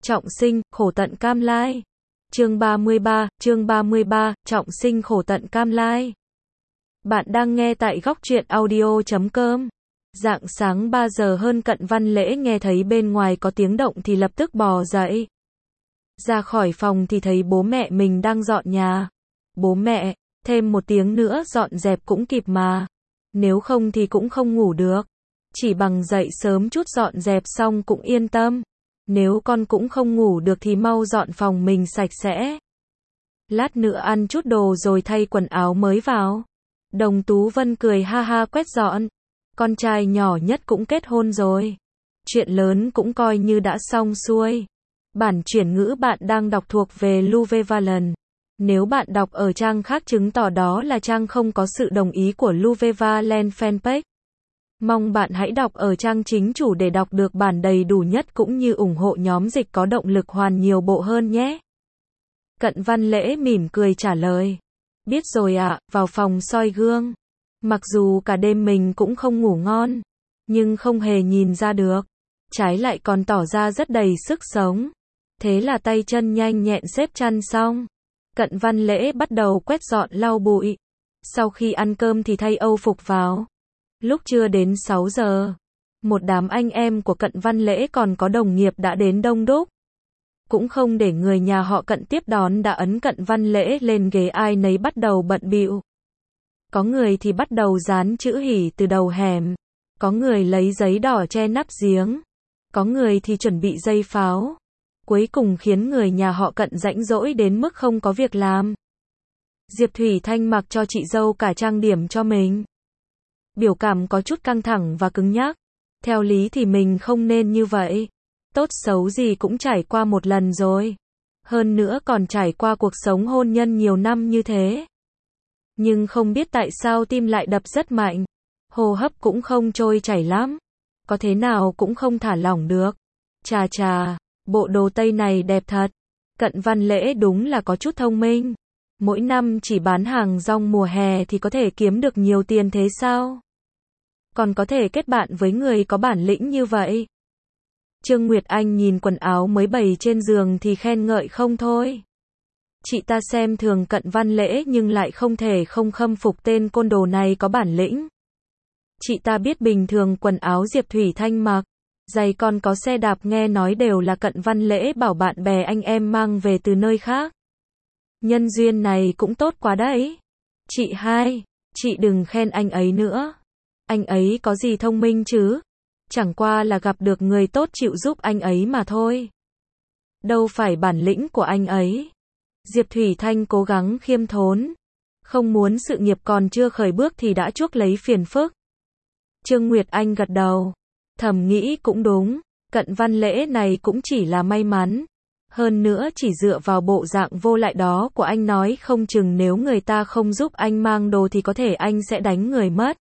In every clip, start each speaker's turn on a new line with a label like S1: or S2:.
S1: Trọng sinh, khổ tận cam lai. Chương 33, trọng sinh khổ tận cam lai. Bạn đang nghe tại góc truyện audio.com. Rạng sáng 3 giờ hơn, Cận Văn Lễ nghe thấy bên ngoài có tiếng động thì lập tức bò dậy. Ra khỏi phòng thì thấy bố mẹ mình đang dọn nhà. Bố mẹ, thêm một tiếng nữa dọn dẹp cũng kịp mà. Nếu không thì cũng không ngủ được. Chỉ bằng dậy sớm chút dọn dẹp xong cũng yên tâm. Nếu con cũng không ngủ được thì mau dọn phòng mình sạch sẽ. Lát nữa ăn chút đồ rồi thay quần áo mới vào. Đồng Tú Vân cười ha ha quét dọn. Con trai nhỏ nhất cũng kết hôn rồi. Chuyện lớn cũng coi như đã xong xuôi. Bản chuyển ngữ bạn đang đọc thuộc về Luvevaland. Nếu bạn đọc ở trang khác chứng tỏ đó là trang không có sự đồng ý của Luvevaland fanpage. Mong bạn hãy đọc ở trang chính chủ để đọc được bản đầy đủ nhất cũng như ủng hộ nhóm dịch có động lực hoàn nhiều bộ hơn nhé. Cận Văn Lễ mỉm cười trả lời. Biết rồi ạ, vào phòng soi gương. Mặc dù cả đêm mình cũng không ngủ ngon, nhưng không hề nhìn ra được. Trái lại còn tỏ ra rất đầy sức sống. Thế là tay chân nhanh nhẹn xếp chăn xong. Cận Văn Lễ bắt đầu quét dọn lau bụi. Sau khi ăn cơm thì thay âu phục vào. Lúc chưa đến 6 giờ, một đám anh em của Cận Văn Lễ còn có đồng nghiệp đã đến đông đúc. Cũng không để người nhà họ Cận tiếp đón đã ấn Cận Văn Lễ lên ghế, ai nấy bắt đầu bận bịu. Có người thì bắt đầu dán chữ hỉ từ đầu hẻm. Có người lấy giấy đỏ che nắp giếng. Có người thì chuẩn bị dây pháo. Cuối cùng khiến người nhà họ Cận rãnh rỗi đến mức không có việc làm. Diệp Thủy Thanh mặc cho chị dâu cả trang điểm cho mình. Biểu cảm có chút căng thẳng và cứng nhắc. Theo lý thì mình không nên như vậy. Tốt xấu gì cũng trải qua một lần rồi. Hơn nữa còn trải qua cuộc sống hôn nhân nhiều năm như thế. Nhưng không biết tại sao tim lại đập rất mạnh. Hô hấp cũng không trôi chảy lắm. Có thế nào cũng không thả lỏng được. Chà chà, bộ đồ tây này đẹp thật. Cận Văn Lễ đúng là có chút thông minh. Mỗi năm chỉ bán hàng rong mùa hè thì có thể kiếm được nhiều tiền thế sao? Còn có thể kết bạn với người có bản lĩnh như vậy. Trương Nguyệt Anh nhìn quần áo mới bày trên giường thì khen ngợi không thôi. Chị ta xem thường Cận Văn Lễ nhưng lại không thể không khâm phục tên côn đồ này có bản lĩnh. Chị ta biết bình thường quần áo Diệp Thủy Thanh mặc, giày còn có xe đạp nghe nói đều là Cận Văn Lễ bảo bạn bè anh em mang về từ nơi khác. Nhân duyên này cũng tốt quá đấy. Chị hai, chị đừng khen anh ấy nữa. Anh ấy có gì thông minh chứ? Chẳng qua là gặp được người tốt chịu giúp anh ấy mà thôi. Đâu phải bản lĩnh của anh ấy. Diệp Thủy Thanh cố gắng khiêm tốn. Không muốn sự nghiệp còn chưa khởi bước thì đã chuốc lấy phiền phức. Trương Nguyệt Anh gật đầu. Thầm nghĩ cũng đúng. Cận Văn Lễ này cũng chỉ là may mắn. Hơn nữa chỉ dựa vào bộ dạng vô lại đó của anh nói không chừng nếu người ta không giúp anh mang đồ thì có thể anh sẽ đánh người mất.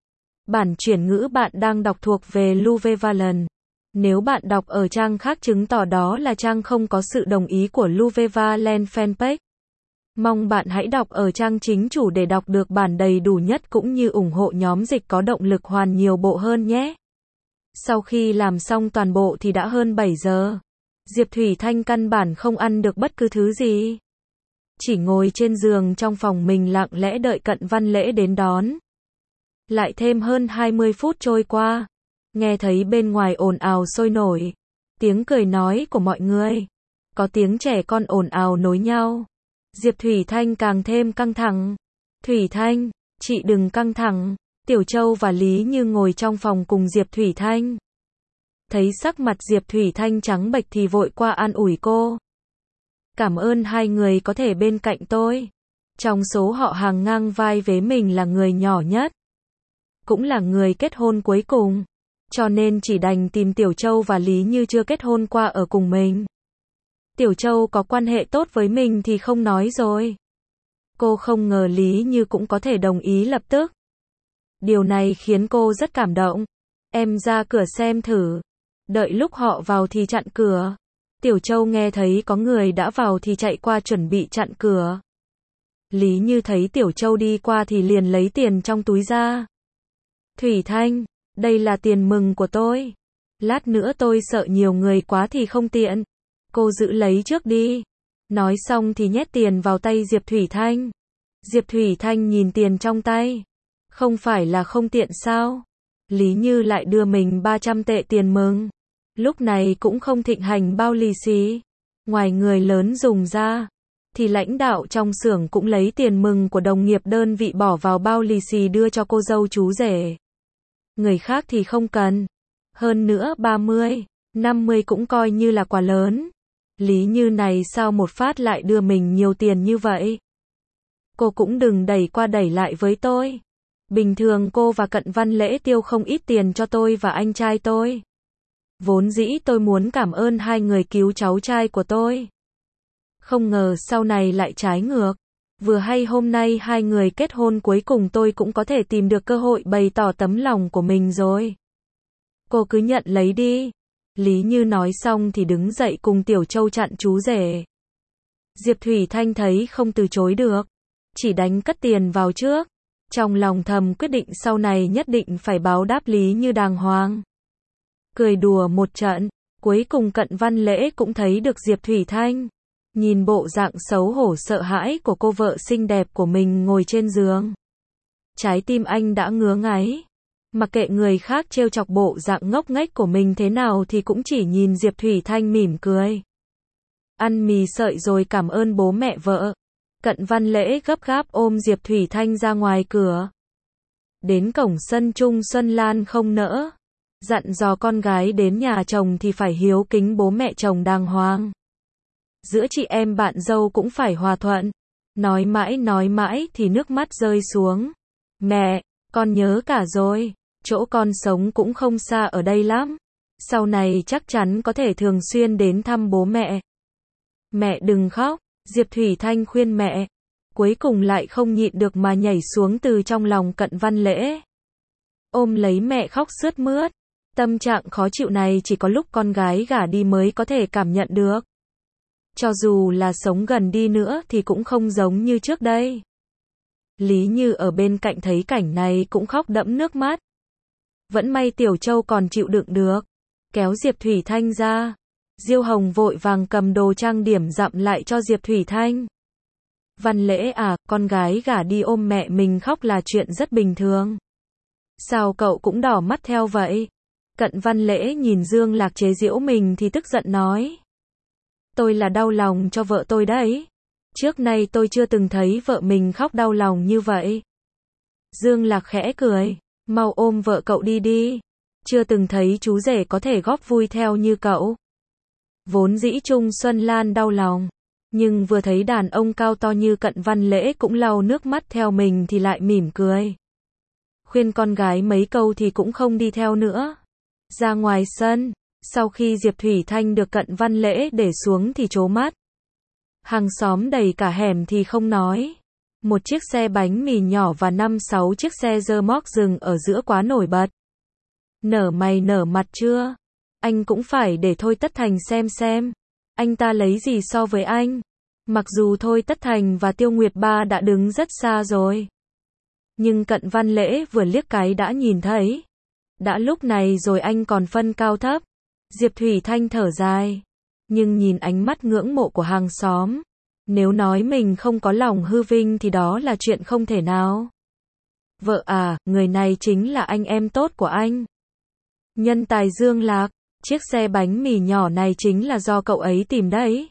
S1: Bản chuyển ngữ bạn đang đọc thuộc về Luvevaland. Nếu bạn đọc ở trang khác chứng tỏ đó là trang không có sự đồng ý của Luvevaland fanpage. Mong bạn hãy đọc ở trang chính chủ để đọc được bản đầy đủ nhất cũng như ủng hộ nhóm dịch có động lực hoàn nhiều bộ hơn nhé. Sau khi làm xong toàn bộ thì đã hơn 7 giờ. Diệp Thủy Thanh căn bản không ăn được bất cứ thứ gì. Chỉ ngồi trên giường trong phòng mình lặng lẽ đợi Cận Văn Lễ đến đón. Lại thêm hơn 20 phút trôi qua. Nghe thấy bên ngoài ồn ào sôi nổi. Tiếng cười nói của mọi người. Có tiếng trẻ con ồn ào nối nhau. Diệp Thủy Thanh càng thêm căng thẳng. Thủy Thanh, chị đừng căng thẳng. Tiểu Châu và Lý Như ngồi trong phòng cùng Diệp Thủy Thanh. Thấy sắc mặt Diệp Thủy Thanh trắng bệch thì vội qua an ủi cô. Cảm ơn hai người có thể bên cạnh tôi. Trong số họ hàng ngang vai với mình là người nhỏ nhất. Cũng là người kết hôn cuối cùng. Cho nên chỉ đành tìm Tiểu Châu và Lý Như chưa kết hôn qua ở cùng mình. Tiểu Châu có quan hệ tốt với mình thì không nói rồi. Cô không ngờ Lý Như cũng có thể đồng ý lập tức. Điều này khiến cô rất cảm động. Em ra cửa xem thử. Đợi lúc họ vào thì chặn cửa. Tiểu Châu nghe thấy có người đã vào thì chạy qua chuẩn bị chặn cửa. Lý Như thấy Tiểu Châu đi qua thì liền lấy tiền trong túi ra. Thủy Thanh, đây là tiền mừng của tôi. Lát nữa tôi sợ nhiều người quá thì không tiện. cô giữ lấy trước đi. Nói xong thì nhét tiền vào tay Diệp Thủy Thanh. Diệp Thủy Thanh nhìn tiền trong tay. Không phải là không tiện sao? Lý Như lại đưa mình 300 tệ tiền mừng. Lúc này cũng không thịnh hành bao lì xì. Ngoài người lớn dùng ra, thì lãnh đạo trong xưởng cũng lấy tiền mừng của đồng nghiệp đơn vị bỏ vào bao lì xì đưa cho cô dâu chú rể. Người khác thì không cần. Hơn nữa 30, 50 cũng coi như là quà lớn. Lý Như này sao một phát lại đưa mình nhiều tiền như vậy? Cô cũng đừng đẩy qua đẩy lại với tôi. Bình thường cô và Cận Văn Lễ tiêu không ít tiền cho tôi và anh trai tôi. Vốn dĩ tôi muốn cảm ơn hai người cứu cháu trai của tôi. Không ngờ sau này lại trái ngược. Vừa hay hôm nay hai người kết hôn cuối cùng tôi cũng có thể tìm được cơ hội bày tỏ tấm lòng của mình rồi. Cô cứ nhận lấy đi. Lý Như nói xong thì đứng dậy cùng Tiểu Châu chặn chú rể. Diệp Thủy Thanh thấy không từ chối được. Chỉ đánh cất tiền vào trước. Trong lòng thầm quyết định sau này nhất định phải báo đáp Lý Như đàng hoàng. Cười đùa một trận, cuối cùng Cận Văn Lễ cũng thấy được Diệp Thủy Thanh. Nhìn bộ dạng xấu hổ sợ hãi của cô vợ xinh đẹp của mình ngồi trên giường. Trái tim anh đã ngứa ngáy. Mặc kệ người khác trêu chọc bộ dạng ngốc nghếch của mình thế nào thì cũng chỉ nhìn Diệp Thủy Thanh mỉm cười. Ăn mì sợi rồi cảm ơn bố mẹ vợ. Cận Văn Lễ gấp gáp ôm Diệp Thủy Thanh ra ngoài cửa. Đến cổng sân Trung Xuân Lan không nỡ. Dặn dò con gái đến nhà chồng thì phải hiếu kính bố mẹ chồng đàng hoàng. Giữa chị em bạn dâu cũng phải hòa thuận. Nói mãi thì nước mắt rơi xuống. Mẹ, con nhớ cả rồi. Chỗ con sống cũng không xa ở đây lắm. Sau này chắc chắn có thể thường xuyên đến thăm bố mẹ. Mẹ đừng khóc. Diệp Thủy Thanh khuyên mẹ. Cuối cùng lại không nhịn được mà nhảy xuống từ trong lòng Cận Văn Lễ. Ôm lấy mẹ khóc sướt mướt. Tâm trạng khó chịu này chỉ có lúc con gái gả đi mới có thể cảm nhận được. Cho dù là sống gần đi nữa thì cũng không giống như trước đây. Lý Như ở bên cạnh thấy cảnh này cũng khóc đẫm nước mắt. Vẫn may Tiểu Châu còn chịu đựng được. Kéo Diệp Thủy Thanh ra. Diêu Hồng vội vàng cầm đồ trang điểm dặm lại cho Diệp Thủy Thanh. Văn Lễ à, con gái gả đi ôm mẹ mình khóc là chuyện rất bình thường. Sao cậu cũng đỏ mắt theo vậy? Cận Văn Lễ nhìn Dương Lạc chế giễu mình thì tức giận nói. Tôi là đau lòng cho vợ tôi đấy. Trước nay tôi chưa từng thấy vợ mình khóc đau lòng như vậy. Dương Lạc khẽ cười. Mau ôm vợ cậu đi đi. Chưa từng thấy chú rể có thể góp vui theo như cậu. Vốn dĩ Trung Xuân Lan đau lòng. Nhưng vừa thấy đàn ông cao to như Cận Văn Lễ cũng lau nước mắt theo mình thì lại mỉm cười. Khuyên con gái mấy câu thì cũng không đi theo nữa. Ra ngoài sân, sau khi Diệp Thủy Thanh được Cận Văn Lễ để xuống thì trố mắt. Hàng xóm đầy cả hẻm thì không nói. Một chiếc xe bánh mì nhỏ và 5-6 chiếc xe rơ moóc dừng ở giữa quá nổi bật. Nở mày nở mặt chưa? Anh cũng phải để Thôi Tất Thành xem. Anh ta lấy gì so với anh? Mặc dù Thôi Tất Thành và Tiêu Nguyệt Ba đã đứng rất xa rồi. Nhưng Cận Văn Lễ vừa liếc cái đã nhìn thấy. Đã lúc này rồi anh còn phân cao thấp. Diệp Thủy Thanh thở dài. Nhưng nhìn ánh mắt ngưỡng mộ của hàng xóm. Nếu nói mình không có lòng hư vinh thì đó là chuyện không thể nào. Vợ à, người này chính là anh em tốt của anh. Nhân tài Dương Lạc, chiếc xe bánh mì nhỏ này chính là do cậu ấy tìm đấy.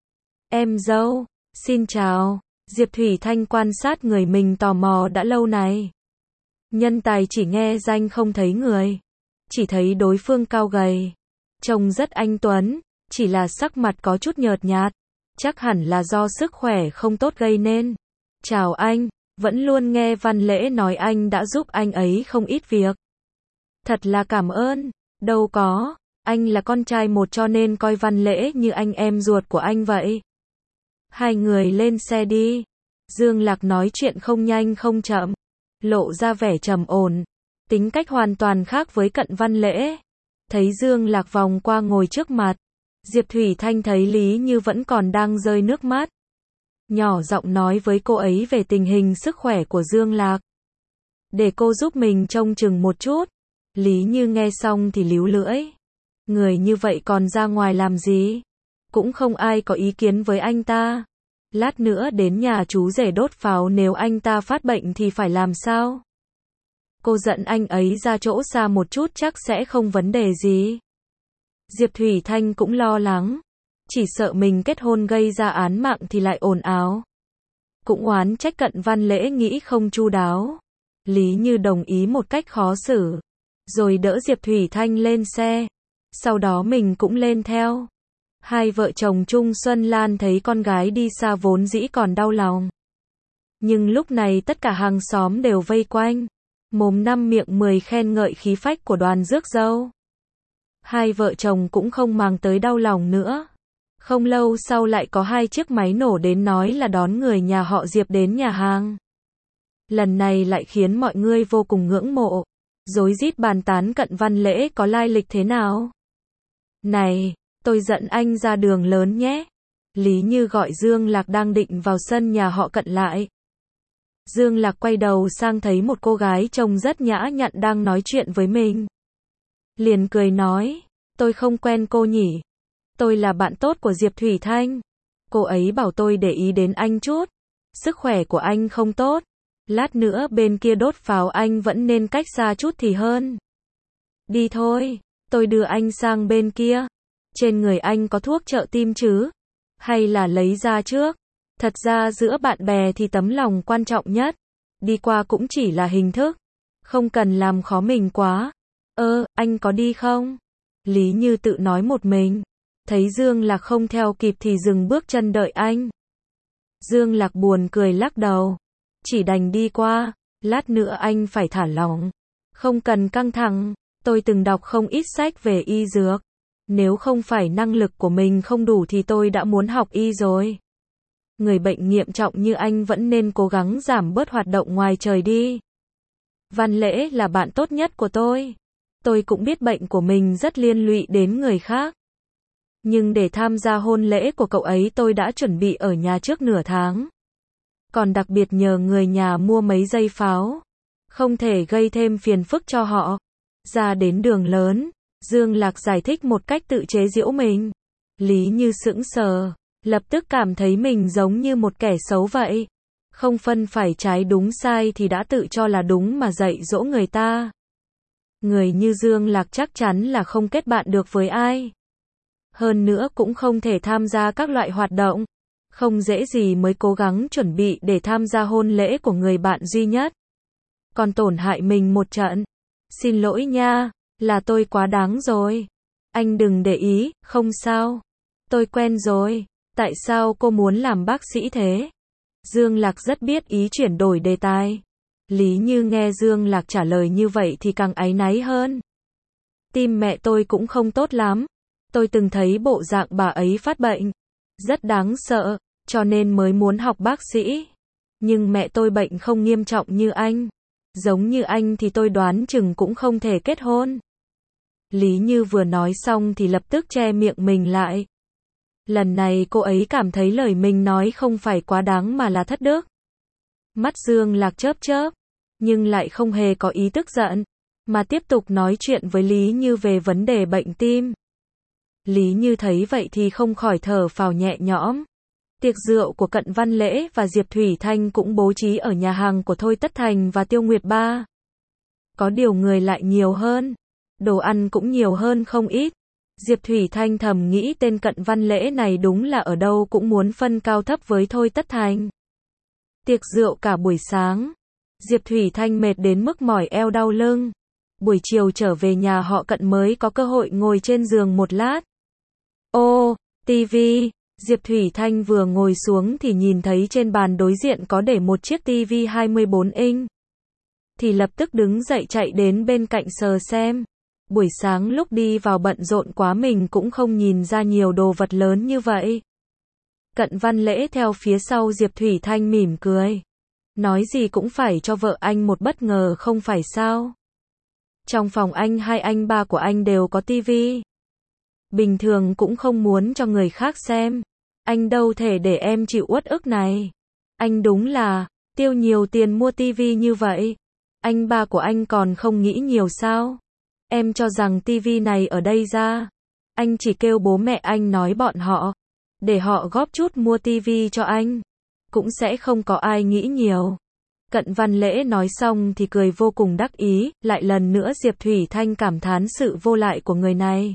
S1: Em dâu, xin chào. Diệp Thủy Thanh quan sát người mình tò mò đã lâu này. Nhân tài chỉ nghe danh không thấy người. Chỉ thấy đối phương cao gầy. Trông rất anh tuấn, chỉ là sắc mặt có chút nhợt nhạt. Chắc hẳn là do sức khỏe không tốt gây nên. Chào anh, vẫn luôn nghe Văn Lễ nói anh đã giúp anh ấy không ít việc. Thật là cảm ơn. Đâu có, anh là con trai một cho nên coi Văn Lễ như anh em ruột của anh vậy. Hai người lên xe đi. Dương Lạc nói chuyện không nhanh không chậm, lộ ra vẻ trầm ổn, tính cách hoàn toàn khác với Cận Văn Lễ. Thấy Dương Lạc vòng qua ngồi trước mặt, Diệp Thủy Thanh thấy Lý Như vẫn còn đang rơi nước mắt. Nhỏ giọng nói với cô ấy về tình hình sức khỏe của Dương Lạc. Để cô giúp mình trông chừng một chút. Lý Như nghe xong thì líu lưỡi. Người như vậy còn ra ngoài làm gì? Cũng không ai có ý kiến với anh ta. Lát nữa đến nhà chú rể đốt pháo, nếu anh ta phát bệnh thì phải làm sao? Cô dẫn anh ấy ra chỗ xa một chút chắc sẽ không vấn đề gì. Diệp Thủy Thanh cũng lo lắng. Chỉ sợ mình kết hôn gây ra án mạng thì lại ồn ào. Cũng oán trách Cận Văn Lễ nghĩ không chu đáo. Lý Như đồng ý một cách khó xử. Rồi đỡ Diệp Thủy Thanh lên xe. Sau đó mình cũng lên theo. Hai vợ chồng Trung Xuân Lan thấy con gái đi xa vốn dĩ còn đau lòng. Nhưng lúc này tất cả hàng xóm đều vây quanh. Mồm năm miệng 10 khen ngợi khí phách của đoàn rước dâu. Hai vợ chồng cũng không màng tới đau lòng nữa. Không lâu sau lại có 2 chiếc máy nổ đến nói là đón người nhà họ Diệp đến nhà hàng. Lần này lại khiến mọi người vô cùng ngưỡng mộ. Rối rít bàn tán Cận Văn Lễ có lai lịch thế nào. Này, tôi dẫn anh ra đường lớn nhé. Lý Như gọi Dương Lạc đang định vào sân nhà họ Cận lại. Dương Lạc quay đầu sang thấy một cô gái trông rất nhã nhặn đang nói chuyện với mình. Liền cười nói, tôi không quen cô nhỉ. Tôi là bạn tốt của Diệp Thủy Thanh. Cô ấy bảo tôi để ý đến anh chút. Sức khỏe của anh không tốt. Lát nữa bên kia đốt pháo anh vẫn nên cách xa chút thì hơn. Đi thôi, tôi đưa anh sang bên kia. Trên người anh có thuốc trợ tim chứ? Hay là lấy ra trước? Thật ra giữa bạn bè thì tấm lòng quan trọng nhất. Đi qua cũng chỉ là hình thức. Không cần làm khó mình quá. Anh có đi không? Lý Như tự nói một mình. Thấy Dương Lạc không theo kịp thì dừng bước chân đợi anh. Dương Lạc buồn cười lắc đầu. Chỉ đành đi qua. Lát nữa anh phải thả lỏng. Không cần căng thẳng. Tôi từng đọc không ít sách về y dược. Nếu không phải năng lực của mình không đủ thì tôi đã muốn học y rồi. Người bệnh nghiêm trọng như anh vẫn nên cố gắng giảm bớt hoạt động ngoài trời đi. Văn Lễ là bạn tốt nhất của tôi. Tôi cũng biết bệnh của mình rất liên lụy đến người khác. Nhưng để tham gia hôn lễ của cậu ấy tôi đã chuẩn bị ở nhà trước nửa tháng. Còn đặc biệt nhờ người nhà mua mấy dây pháo. Không thể gây thêm phiền phức cho họ. Ra đến đường lớn, Dương Lạc giải thích một cách tự chế giễu mình. Lý Như sững sờ, lập tức cảm thấy mình giống như một kẻ xấu vậy. Không phân phải trái đúng sai thì đã tự cho là đúng mà dạy dỗ người ta. Người như Dương Lạc chắc chắn là không kết bạn được với ai. Hơn nữa cũng không thể tham gia các loại hoạt động. Không dễ gì mới cố gắng chuẩn bị để tham gia hôn lễ của người bạn duy nhất. Còn tổn hại mình một trận. Xin lỗi nha, là tôi quá đáng rồi. Anh đừng để ý, không sao. Tôi quen rồi. Tại sao cô muốn làm bác sĩ thế? Dương Lạc rất biết ý chuyển đổi đề tài. Lý Như nghe Dương Lạc trả lời như vậy thì càng áy náy hơn. Tim mẹ tôi cũng không tốt lắm. Tôi từng thấy bộ dạng bà ấy phát bệnh. Rất đáng sợ, cho nên mới muốn học bác sĩ. Nhưng mẹ tôi bệnh không nghiêm trọng như anh. Giống như anh thì tôi đoán chừng cũng không thể kết hôn. Lý Như vừa nói xong thì lập tức che miệng mình lại. Lần này cô ấy cảm thấy lời mình nói không phải quá đáng mà là thất đức. Mắt Dương Lạc chớp chớp, nhưng lại không hề có ý tức giận, mà tiếp tục nói chuyện với Lý Như về vấn đề bệnh tim. Lý Như thấy vậy thì không khỏi thở phào nhẹ nhõm. Tiệc rượu của Cận Văn Lễ và Diệp Thủy Thanh cũng bố trí ở nhà hàng của Thôi Tất Thành và Tiêu Nguyệt Ba. Có điều người lại nhiều hơn, đồ ăn cũng nhiều hơn không ít. Diệp Thủy Thanh thầm nghĩ tên Cận Văn Lễ này đúng là ở đâu cũng muốn phân cao thấp với Thôi Tất Thành. Tiệc rượu cả buổi sáng, Diệp Thủy Thanh mệt đến mức mỏi eo đau lưng. Buổi chiều trở về nhà họ Cận mới có cơ hội ngồi trên giường một lát. Ô, tivi. Diệp Thủy Thanh vừa ngồi xuống thì nhìn thấy trên bàn đối diện có để một chiếc tivi 24 inch. Thì lập tức đứng dậy chạy đến bên cạnh sờ xem. Buổi sáng lúc đi vào bận rộn quá mình cũng không nhìn ra nhiều đồ vật lớn như vậy. Cận Văn Lễ theo phía sau Diệp Thủy Thanh mỉm cười. Nói gì cũng phải cho vợ anh một bất ngờ không phải sao. Trong phòng anh hai anh ba của anh đều có tivi. Bình thường cũng không muốn cho người khác xem. Anh đâu thể để em chịu uất ức này. Anh đúng là tiêu nhiều tiền mua tivi như vậy. Anh ba của anh còn không nghĩ nhiều sao? Em cho rằng tivi này ở đây ra. Anh chỉ kêu bố mẹ anh nói bọn họ để họ góp chút mua tivi cho anh. Cũng sẽ không có ai nghĩ nhiều. Cận Văn Lễ nói xong thì cười vô cùng đắc ý, lại lần nữa Diệp Thủy Thanh cảm thán sự vô lại của người này.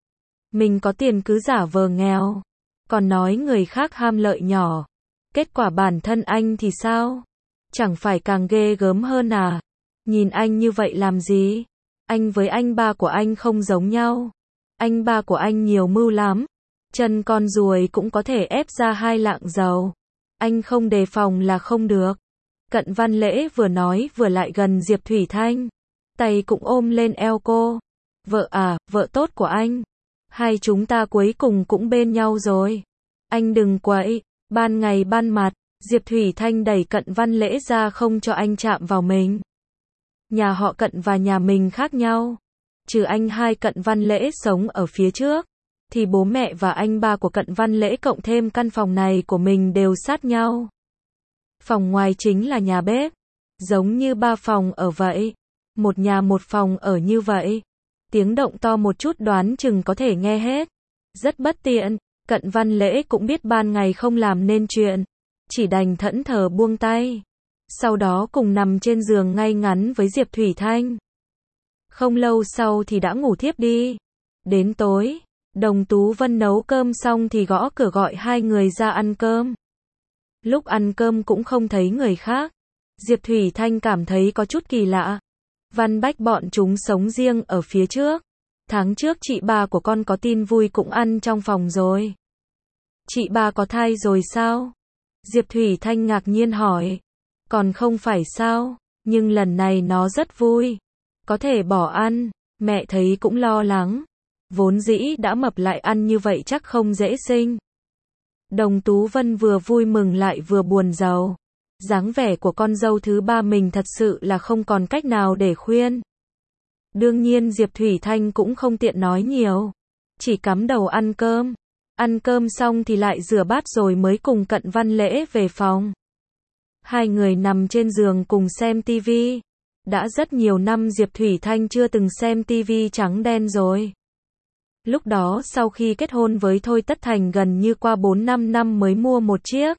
S1: Mình có tiền cứ giả vờ nghèo, còn nói người khác ham lợi nhỏ. Kết quả bản thân anh thì sao? Chẳng phải càng ghê gớm hơn à? Nhìn anh như vậy làm gì? Anh với anh ba của anh không giống nhau. Anh ba của anh nhiều mưu lắm. Chân con ruồi cũng có thể ép ra 2 lạng dầu. Anh không đề phòng là không được. Cận Văn Lễ vừa nói vừa lại gần Diệp Thủy Thanh. Tay cũng ôm lên eo cô. Vợ à, vợ tốt của anh. Hai chúng ta cuối cùng cũng bên nhau rồi. Anh đừng quậy. Ban ngày ban mặt, Diệp Thủy Thanh đẩy Cận Văn Lễ ra không cho anh chạm vào mình. Nhà họ Cận và nhà mình khác nhau. Trừ anh hai Cận Văn Lễ sống ở phía trước, thì bố mẹ và anh ba của Cận Văn Lễ cộng thêm căn phòng này của mình đều sát nhau. Phòng ngoài chính là nhà bếp, giống như 3 phòng ở vậy. Một nhà một phòng ở như vậy. Tiếng động to một chút đoán chừng có thể nghe hết. Rất bất tiện, Cận Văn Lễ cũng biết ban ngày không làm nên chuyện. Chỉ đành thẫn thờ buông tay. Sau đó cùng nằm trên giường ngay ngắn với Diệp Thủy Thanh. Không lâu sau thì đã ngủ thiếp đi. Đến tối, Đồng Tú Vân nấu cơm xong thì gõ cửa gọi hai người ra ăn cơm. Lúc ăn cơm cũng không thấy người khác. Diệp Thủy Thanh cảm thấy có chút kỳ lạ. Văn Bách bọn chúng sống riêng ở phía trước. Tháng trước chị ba của con có tin vui cũng ăn trong phòng rồi. Chị ba có thai rồi sao? Diệp Thủy Thanh ngạc nhiên hỏi. Còn không phải sao, nhưng lần này nó rất vui. Có thể bỏ ăn, mẹ thấy cũng lo lắng. Vốn dĩ đã mập lại ăn như vậy chắc không dễ sinh. Đồng Tú Vân vừa vui mừng lại vừa buồn rầu. Dáng vẻ của con dâu thứ ba mình thật sự là không còn cách nào để khuyên. Đương nhiên Diệp Thủy Thanh cũng không tiện nói nhiều. Chỉ cắm đầu ăn cơm. Ăn cơm xong thì lại rửa bát rồi mới cùng Cận Văn Lễ về phòng. Hai người nằm trên giường cùng xem tivi. Đã rất nhiều năm Diệp Thủy Thanh chưa từng xem tivi trắng đen rồi. Lúc đó sau khi kết hôn với Thôi Tất Thành gần như qua 4-5 năm mới mua một chiếc.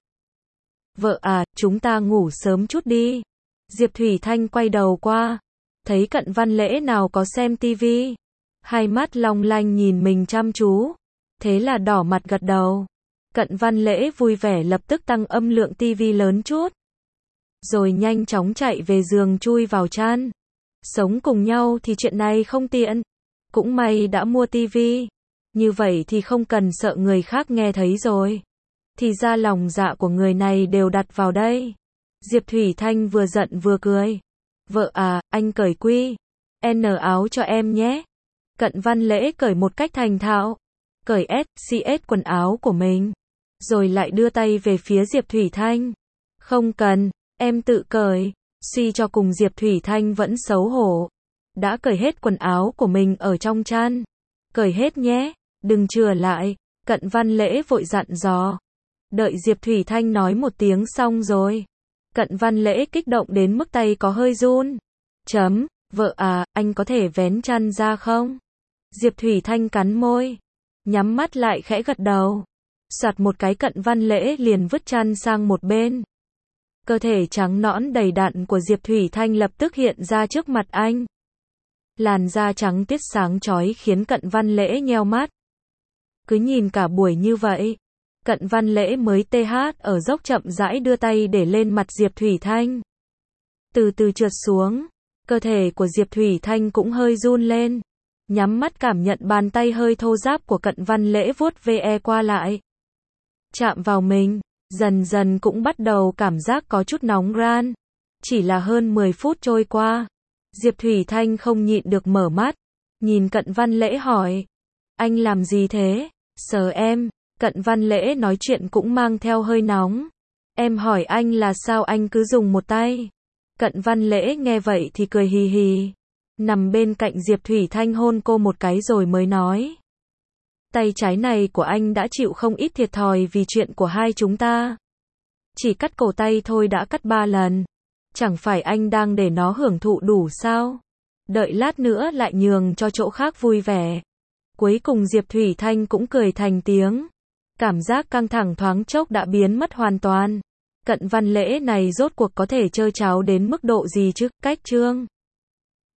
S1: Vợ à, chúng ta ngủ sớm chút đi. Diệp Thủy Thanh quay đầu qua. Thấy Cận Văn Lễ nào có xem tivi. Hai mắt long lanh nhìn mình chăm chú. Thế là đỏ mặt gật đầu. Cận Văn Lễ vui vẻ lập tức tăng âm lượng tivi lớn chút. Rồi nhanh chóng chạy về giường chui vào chăn. Sống cùng nhau thì chuyện này không tiện. Cũng may đã mua tivi. Như vậy thì không cần sợ người khác nghe thấy rồi. Thì ra lòng dạ của người này đều đặt vào đây. Diệp Thủy Thanh vừa giận vừa cười. Vợ à, anh cởi quy N áo cho em nhé. Cận Văn Lễ cởi một cách thành thạo. Cởi SCS quần áo của mình. Rồi lại đưa tay về phía Diệp Thủy Thanh. Không cần, em tự cởi. Suy cho cùng Diệp Thủy Thanh vẫn xấu hổ. Đã cởi hết quần áo của mình ở trong chăn. Cởi hết nhé, đừng chừa lại. Cận Văn Lễ vội dặn dò. Đợi Diệp Thủy Thanh nói một tiếng xong rồi. Cận Văn Lễ kích động đến mức tay có hơi run. Vợ à, anh có thể vén chăn ra không? Diệp Thủy Thanh cắn môi. Nhắm mắt lại khẽ gật đầu. Soạt một cái Cận Văn Lễ liền vứt chăn sang một bên. Cơ thể trắng nõn đầy đặn của Diệp Thủy Thanh lập tức hiện ra trước mặt anh. Làn da trắng tiết sáng chói khiến Cận Văn Lễ nheo mắt. Cứ nhìn cả buổi như vậy, Cận Văn Lễ mới ở dốc chậm rãi đưa tay để lên mặt Diệp Thủy Thanh. Từ từ trượt xuống, cơ thể của Diệp Thủy Thanh cũng hơi run lên. Nhắm mắt cảm nhận bàn tay hơi thô ráp của Cận Văn Lễ vuốt ve qua lại. Chạm vào mình, dần dần cũng bắt đầu cảm giác có chút nóng ran. Chỉ là hơn 10 phút trôi qua, Diệp Thủy Thanh không nhịn được mở mắt. Nhìn Cận Văn Lễ hỏi. Anh làm gì thế? Sờ em. Cận Văn Lễ nói chuyện cũng mang theo hơi nóng. Em hỏi anh là sao anh cứ dùng một tay. Cận Văn Lễ nghe vậy thì cười hì hì. Nằm bên cạnh Diệp Thủy Thanh hôn cô một cái rồi mới nói. Tay trái này của anh đã chịu không ít thiệt thòi vì chuyện của hai chúng ta. Chỉ cắt cổ tay thôi đã cắt 3 lần. Chẳng phải anh đang để nó hưởng thụ đủ sao? Đợi lát nữa lại nhường cho chỗ khác vui vẻ. Cuối cùng Diệp Thủy Thanh cũng cười thành tiếng. Cảm giác căng thẳng thoáng chốc đã biến mất hoàn toàn. Cận Văn Lễ này rốt cuộc có thể trơ tráo đến mức độ gì chứ? Cách chương